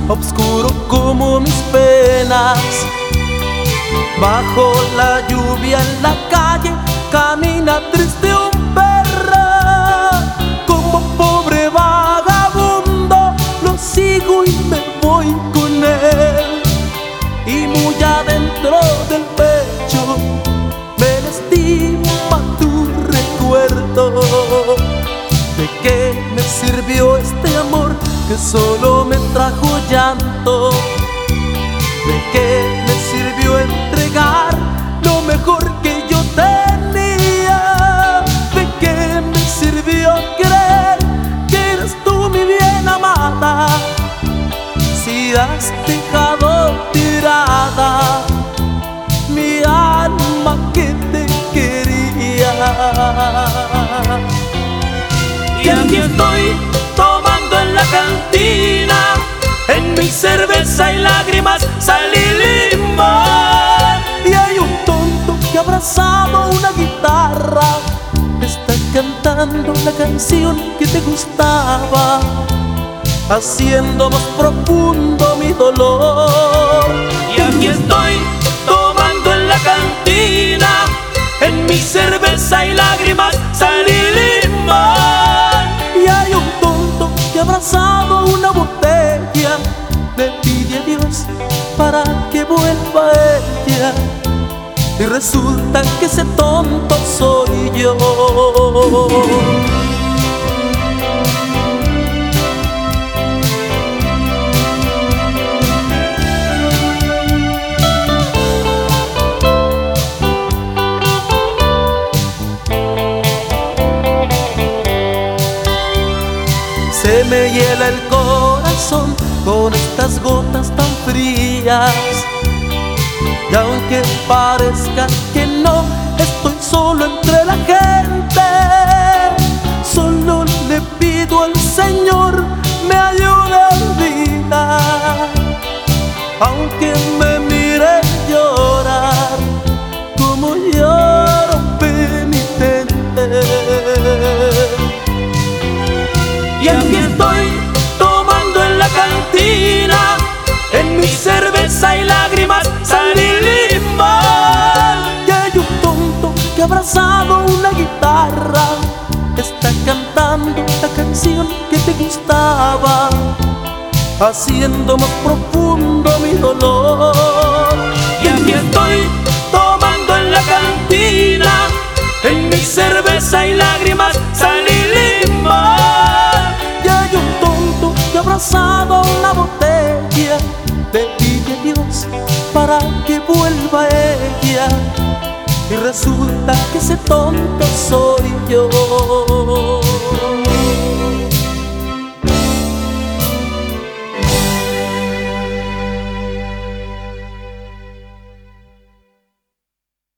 oscuro como mis penas. Bajo la lluvia en la calle camina triste un perro. Como pobre vagabundo lo sigo y me voy con él. Y muy adentro del pecho me lastima tu recuerdo. ¿De qué me sirvió este amor que solo me trajo llanto? ¿De qué me sirvió entregar lo mejor que yo tenía? ¿De qué me sirvió creer que eres tú mi bien amada? Si has dejado tirada mi alma que te quería. Y aquí estoy tomando en la cantina, en mi cerveza y lágrimas sal y limón. Y hay un tonto que abrazado una guitarra está cantando la canción que te gustaba, haciendo más profundo mi dolor. Y aquí estoy tomando en la cantina, en mi cerveza y lágrimas sal y limón. Y hay un tonto que abrazado una botella le pide a Dios para que vuelva ella. Y resulta que ese tonto soy yo. Se me hiela el corazón con estas gotas tan frías. Y aunque parezca que no, estoy solo entre la gente. Solo le pido al Señor me ayude a olvidar. Aunque me mire llorar como lloro penitente. Y aquí estoy tomando en la cantina, en mi cerveza y lágrimas sal y limón. Y hay un tonto que abrazado una guitarra está cantando la canción que te gustaba, haciendo más profundo mi dolor. Y aquí estoy tomando en la cantina, en mi cerveza y lágrimas sal y limón. Abrazado a una botella le pide a Dios para que vuelva ella. Y resulta que ese tonto soy yo.